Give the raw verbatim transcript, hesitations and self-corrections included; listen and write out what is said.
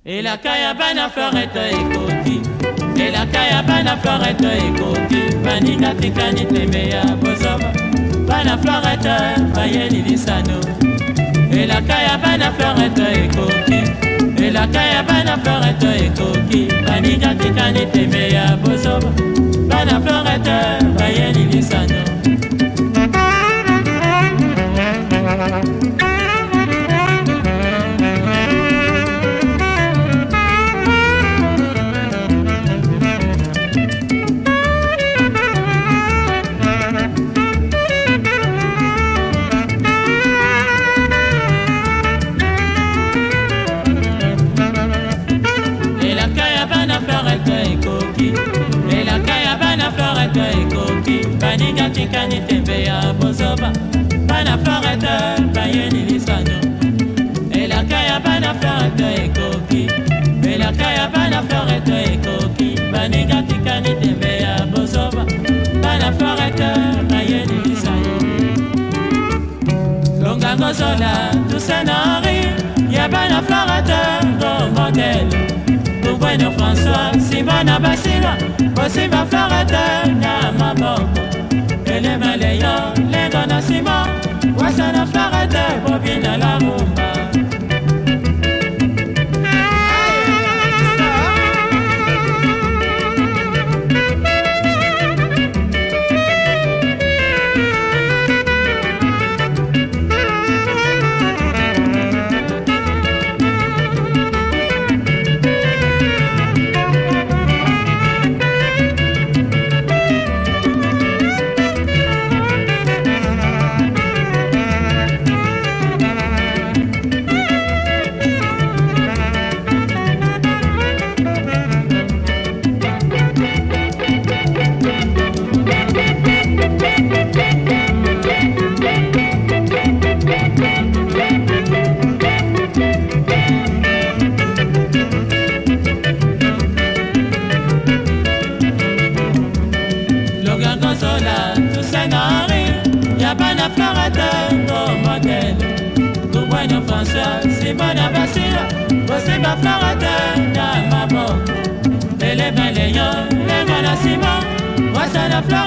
elaka ya bana florete ekoti, elaka ya bana florete ekoti, baninga tikani tembe ya bozoba, bana florete bayeli lisano, elaka ya bana florete ekoti, elaka ya bana florete ekoki, baninga tikani tembe ya bozoba, bana florete bayeli lisano. Baninga tikani tembe ya bozoba, bana florete bayeni lisano, elaka ya bana florete ekoki, elaka ya bana florete ekoki, baninga tikani tembe ya bozoba, bana florete bayeni lisano. Longa gozola tusenari ya bana florete go modèle, pour bueno François Simona Basila, Simba florete na maboko, ele maleyo lengo na sima, wasana florete bobina la rumba. Bana florete go modèle, pour bueno François Simona Basila, Simba florete na maboko, ele baleyo lengo na sima, wasana florete